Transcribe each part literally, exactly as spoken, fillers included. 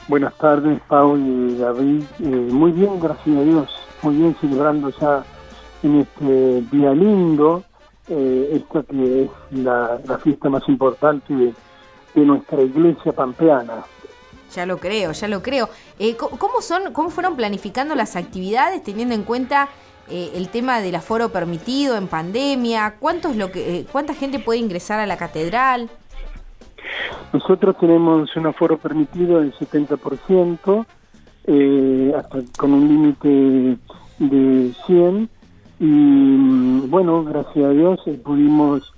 Buenas tardes, Paul y David. Eh, muy bien, gracias a Dios. Muy bien, celebrando ya en este día lindo, eh, esta que es la, la fiesta más importante de, de nuestra iglesia pampeana. Ya lo creo, ya lo creo. Eh, ¿Cómo son, cómo fueron planificando las actividades teniendo en cuenta eh, el tema del aforo permitido en pandemia? ¿Cuánto es lo que, eh, cuánta gente puede ingresar a la catedral? Nosotros tenemos un aforo permitido del setenta por ciento, eh, hasta con un límite de cien, y bueno, gracias a Dios eh, pudimos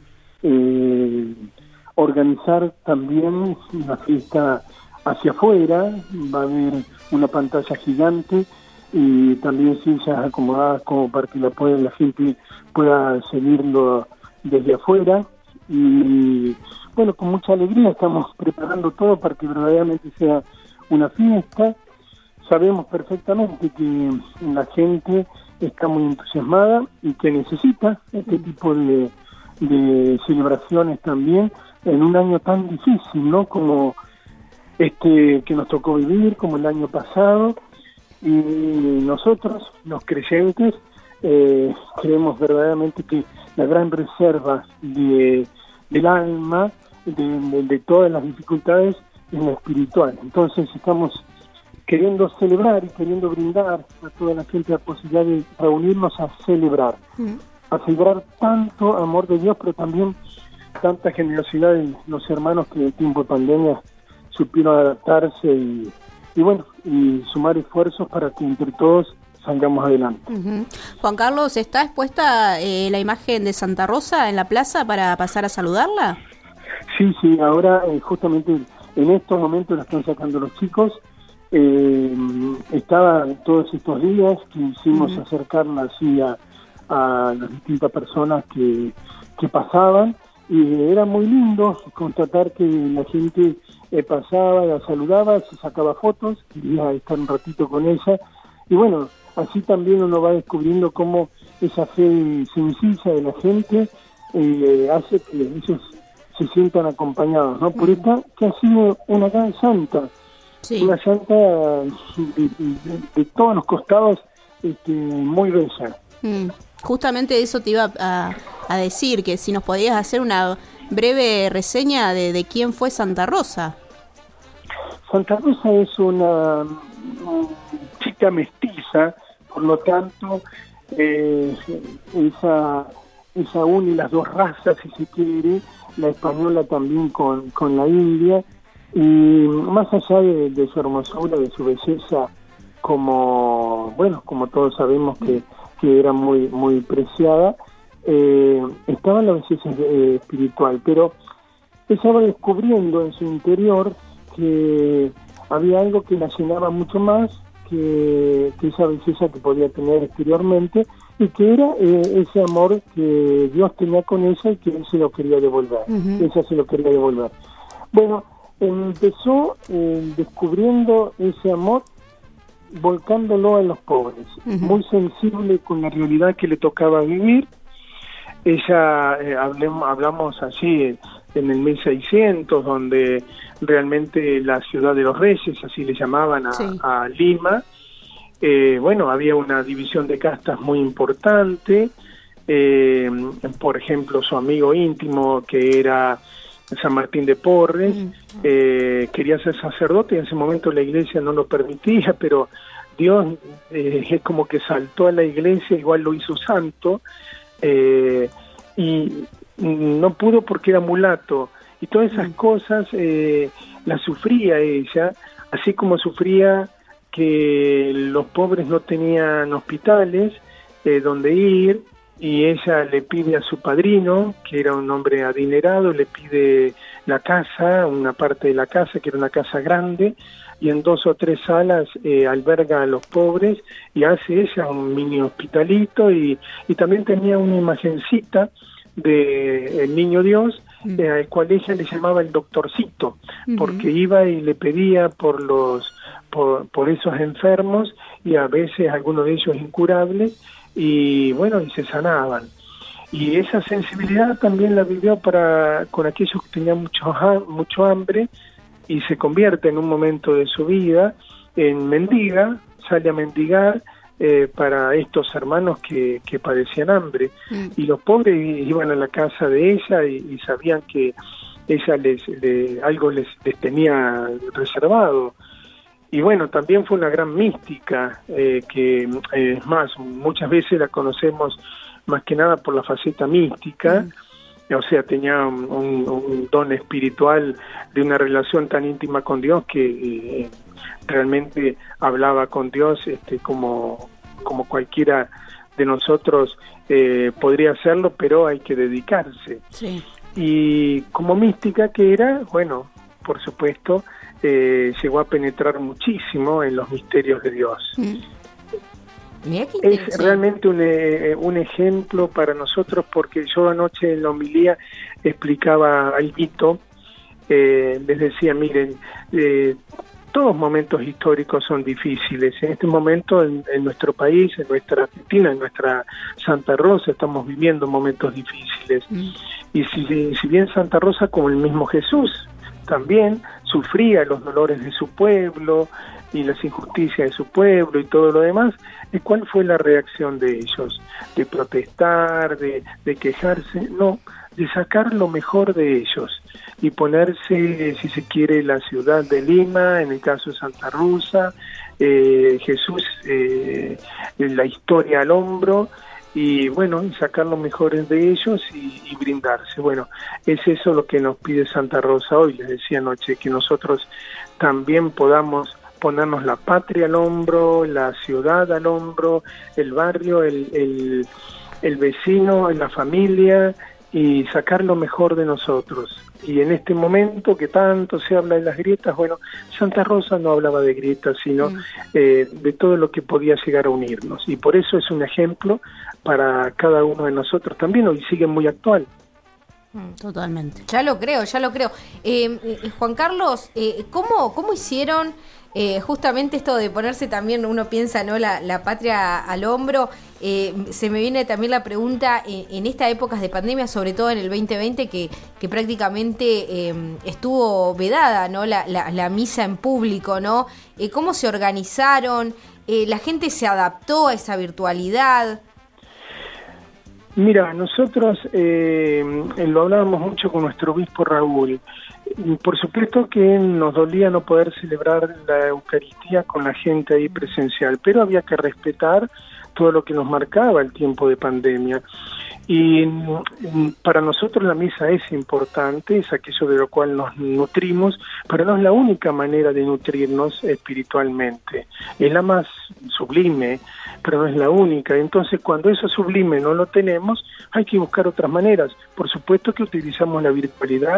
eh, organizar también una fiesta hacia afuera. Va a haber una pantalla gigante y también sillas acomodadas como para que la, pueda, la gente pueda seguirlo desde afuera. Y bueno, con mucha alegría estamos preparando todo para que verdaderamente sea una fiesta. Sabemos perfectamente que la gente está muy entusiasmada y que necesita este tipo de, de celebraciones también en un año tan difícil, ¿no? Como este que nos tocó vivir, como el año pasado. Y nosotros, los creyentes, eh, creemos verdaderamente que la gran reserva de, del alma, de, de, de todas las dificultades, es la espiritual. Entonces estamos queriendo celebrar y queriendo brindar a toda la gente la posibilidad de reunirnos a celebrar, mm. a celebrar tanto amor de Dios, pero también tanta generosidad de los hermanos que en tiempo de pandemia supieron adaptarse y, y bueno, y sumar esfuerzos para que entre todos salgamos adelante. Uh-huh. Juan Carlos, ¿está expuesta eh, la imagen de Santa Rosa en la plaza para pasar a saludarla? Sí, sí, ahora eh, justamente en estos momentos la están sacando los chicos. Eh, estaba todos estos días que hicimos uh-huh. acercarla así a, a las distintas personas que, que pasaban, y era muy lindo constatar que la gente eh, pasaba, la saludaba, se sacaba fotos, quería estar un ratito con ella, y bueno, así también uno va descubriendo cómo esa fe sencilla de la gente eh, hace que ellos se sientan acompañados, ¿no? Por esta que ha sido una gran santa. Sí. Una santa de, de, de todos los costados, este, muy bella. Mm. Justamente eso te iba a, a decir, que si nos podías hacer una breve reseña de, de quién fue Santa Rosa. Santa Rosa es una, una chica mestiza, por lo tanto, eh, esa, esa une las dos razas, si se quiere, la española también con, con la india. Y más allá de, de su hermosura, de su belleza, como bueno, como todos sabemos que, que era muy muy preciada, eh, estaba la belleza eh, espiritual, pero ella va descubriendo en su interior que había algo que la llenaba mucho más que, que esa belleza que podía tener exteriormente, y que era eh, ese amor que Dios tenía con ella y que él se lo quería devolver. Uh-huh. Ella se lo quería devolver. Bueno, empezó eh, descubriendo ese amor, volcándolo a los pobres, uh-huh. muy sensible con la realidad que le tocaba vivir. Ella, eh, hablemos, hablamos así en el mil seiscientos, donde realmente la ciudad de los reyes, así le llamaban a, sí. a Lima, eh, bueno, había una división de castas muy importante. Eh, por ejemplo, su amigo íntimo, que era San Martín de Porres, eh, quería ser sacerdote, y en ese momento la iglesia no lo permitía, pero Dios eh, es como que saltó a la iglesia, igual lo hizo santo, eh, y no pudo porque era mulato, y todas esas cosas eh, las sufría ella, así como sufría que los pobres no tenían hospitales eh, donde ir, y ella le pide a su padrino, que era un hombre adinerado, le pide la casa, una parte de la casa, que era una casa grande, y en dos o tres salas eh, alberga a los pobres, y hace ella un mini hospitalito, y, y también tenía una imagencita de el Niño Dios, mm. eh, al cual ella le llamaba el doctorcito, mm-hmm. porque iba y le pedía por los por, por esos enfermos, y a veces algunos de ellos incurables, y bueno, y se sanaban. Y esa sensibilidad también la vivió para con aquellos que tenían mucho, mucho hambre, y se convierte en un momento de su vida en mendiga, sale a mendigar eh, para estos hermanos que, que padecían hambre, mm. y los pobres iban a la casa de ella y, y sabían que ella les, le, algo les, les tenía reservado. Y bueno, también fue una gran mística, eh, que eh, es más, muchas veces la conocemos más que nada por la faceta mística, mm. o sea, tenía un, un, un don espiritual de una relación tan íntima con Dios que eh, realmente hablaba con Dios este, como, como cualquiera de nosotros eh, podría hacerlo, pero hay que dedicarse. Sí. Y como mística que era, bueno, por supuesto, eh, llegó a penetrar muchísimo en los misterios de Dios. Mm. Es realmente un, eh, un ejemplo para nosotros, porque yo anoche en la homilía explicaba algo, eh, les decía, miren, eh, todos momentos históricos son difíciles. En este momento en, en nuestro país, en nuestra Argentina, en nuestra Santa Rosa, estamos viviendo momentos difíciles. Mm. Y si, si bien Santa Rosa, como el mismo Jesús, también sufría los dolores de su pueblo y las injusticias de su pueblo y todo lo demás, ¿cuál fue la reacción de ellos? ¿De protestar, de, de quejarse? No, de sacar lo mejor de ellos y ponerse, si se quiere, la ciudad de Lima, en el caso de Santa Rosa, eh, Jesús, eh, la historia al hombro, y bueno, sacar lo mejor de ellos y, y brindarse. Bueno, es eso lo que nos pide Santa Rosa hoy. Les decía anoche que nosotros también podamos ponernos la patria al hombro, la ciudad al hombro, el barrio, el, el, el vecino, la familia, y sacar lo mejor de nosotros. Y en este momento que tanto se habla de las grietas, bueno, Santa Rosa no hablaba de grietas, sino mm. eh, de todo lo que podía llegar a unirnos. Y por eso es un ejemplo para cada uno de nosotros también, hoy sigue muy actual. Totalmente. Ya lo creo, ya lo creo. Eh, eh, Juan Carlos, eh, ¿cómo, cómo hicieron eh, justamente esto de ponerse también, uno piensa, ¿no?, la, la patria al hombro? Eh, se me viene también la pregunta, eh, en estas épocas de pandemia, sobre todo en el veinte veinte, que, que prácticamente eh, estuvo vedada, ¿no?, la, la, la misa en público, ¿no? Eh, ¿Cómo se organizaron? Eh, ¿La gente se adaptó a esa virtualidad? Mira, nosotros eh, lo hablábamos mucho con nuestro obispo Raúl. Por supuesto que nos dolía no poder celebrar la Eucaristía con la gente ahí presencial, pero había que respetar todo lo que nos marcaba el tiempo de pandemia. Y para nosotros la misa es importante, es aquello de lo cual nos nutrimos, pero no es la única manera de nutrirnos espiritualmente. Es la más sublime, pero no es la única. Entonces, cuando eso sublime no lo tenemos, hay que buscar otras maneras. Por supuesto que utilizamos la virtualidad,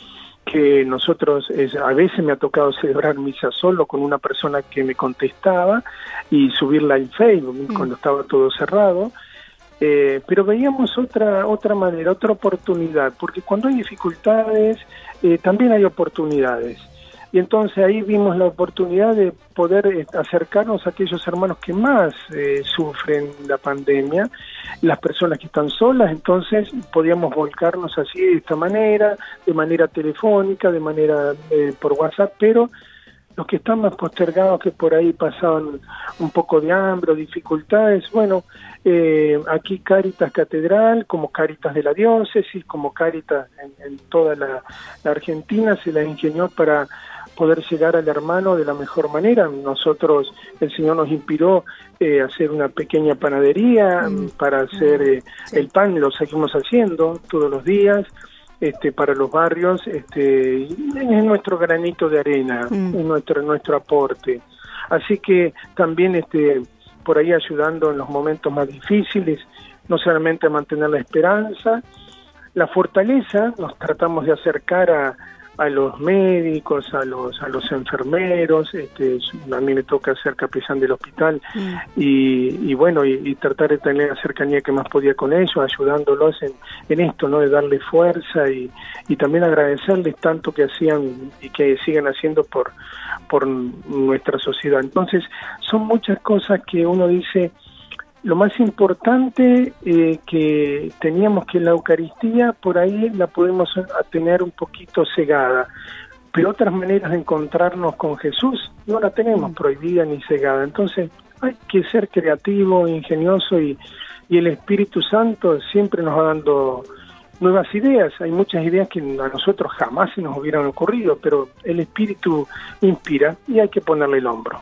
que nosotros, es, a veces me ha tocado celebrar misa solo con una persona que me contestaba y subirla en Facebook mm. cuando estaba todo cerrado. Eh, pero veíamos otra otra manera, otra oportunidad, porque cuando hay dificultades eh, también hay oportunidades. Y entonces ahí vimos la oportunidad de poder eh, acercarnos a aquellos hermanos que más eh, sufren la pandemia, las personas que están solas. Entonces podíamos volcarnos así de esta manera, de manera telefónica, de manera eh, por WhatsApp, pero los que están más postergados, que por ahí pasaban un poco de hambre o dificultades, bueno, eh, aquí Cáritas Catedral, como Cáritas de la Diócesis, como Cáritas en, en toda la, la Argentina, se la ingenió para poder llegar al hermano de la mejor manera. Nosotros, el Señor nos inspiró eh, a hacer una pequeña panadería mm. para hacer eh, sí. el pan, lo seguimos haciendo todos los días. Este, para los barrios, este, es nuestro granito de arena, mm. es nuestro nuestro aporte. Así que también este, por ahí ayudando en los momentos más difíciles, no solamente a mantener la esperanza, la fortaleza, nos tratamos de acercar a, a los médicos, a los a los enfermeros, este, a mí me toca ser capellán del hospital mm. y, y bueno, y, y tratar de tener la cercanía que más podía con ellos, ayudándolos en, en esto, ¿no?, de darle fuerza y, y también agradecerles tanto que hacían y que siguen haciendo por, por nuestra sociedad. Entonces, son muchas cosas que uno dice. Lo más importante eh, que teníamos que la Eucaristía por ahí la podemos tener un poquito cegada, pero otras maneras de encontrarnos con Jesús no la tenemos prohibida ni cegada. Entonces hay que ser creativo, ingenioso, y, y el Espíritu Santo siempre nos va dando nuevas ideas. Hay muchas ideas que a nosotros jamás se nos hubieran ocurrido, pero el Espíritu inspira y hay que ponerle el hombro.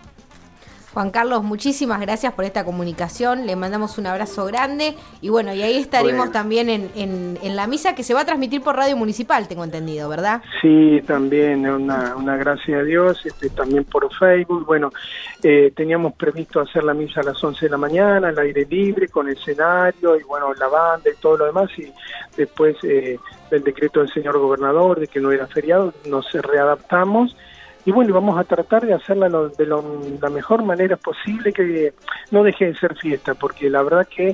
Juan Carlos, muchísimas gracias por esta comunicación, le mandamos un abrazo grande y bueno, y ahí estaremos bueno. también en, en, en la misa que se va a transmitir por Radio Municipal, tengo entendido, ¿verdad? Sí, también, una, una gracia a Dios, este, también por Facebook. Bueno, eh, teníamos previsto hacer la misa a las once de la mañana, al aire libre, con escenario y bueno, la banda y todo lo demás, y después eh, del decreto del señor gobernador de que no era feriado, nos readaptamos. Y bueno, vamos a tratar de hacerla lo, de lo, la mejor manera posible, que no deje de ser fiesta, porque la verdad que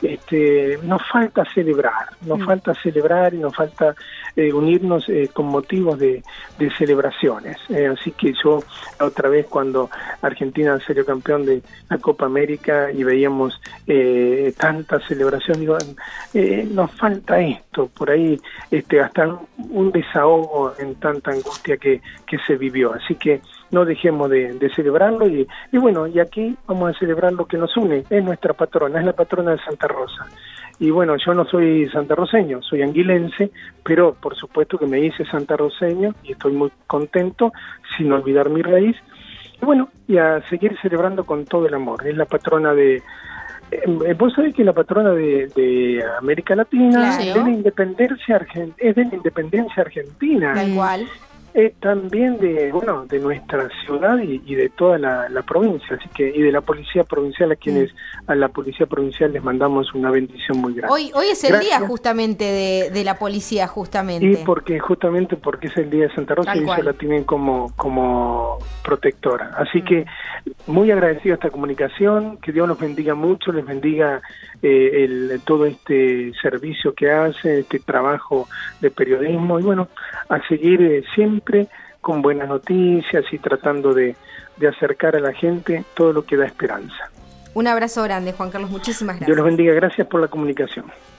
este, nos falta celebrar, nos mm. falta celebrar y nos falta eh, unirnos eh, con motivos de, de celebraciones. Eh, así que yo, otra vez cuando Argentina salió campeón de la Copa América y veíamos eh, tanta celebración, digo, eh, nos falta esto, por ahí este, hasta un desahogo en tanta angustia que, que se vivió. Así que no dejemos de, de celebrarlo y, y bueno, y aquí vamos a celebrar lo que nos une, es nuestra patrona, es la patrona de Santa Rosa. Y bueno, yo no soy santarroseño, soy anguilense, pero por supuesto que me hice santarroseño y estoy muy contento, sin olvidar mi raíz. Y bueno, y a seguir celebrando con todo el amor, es la patrona de... Eh, vos sabés que la patrona de, de América Latina, claro, de la independencia argen, es de la independencia argentina. Tal cual. Eh, también de bueno de nuestra ciudad y, y de toda la, la provincia, así que y de la policía provincial, a quienes mm. a la policía provincial les mandamos una bendición muy grande. Hoy hoy es el Gracias. día justamente de, de la policía, justamente. Y porque justamente porque es el día de Santa Rosa y ellos la tienen como como protectora. Así mm. que muy agradecido a esta comunicación, que Dios los bendiga mucho, les bendiga eh, el todo este servicio que hace, este trabajo de periodismo y bueno, a seguir eh, siempre con buenas noticias y tratando de, de acercar a la gente todo lo que da esperanza. Un abrazo grande, Juan Carlos, muchísimas gracias. Dios los bendiga, gracias por la comunicación.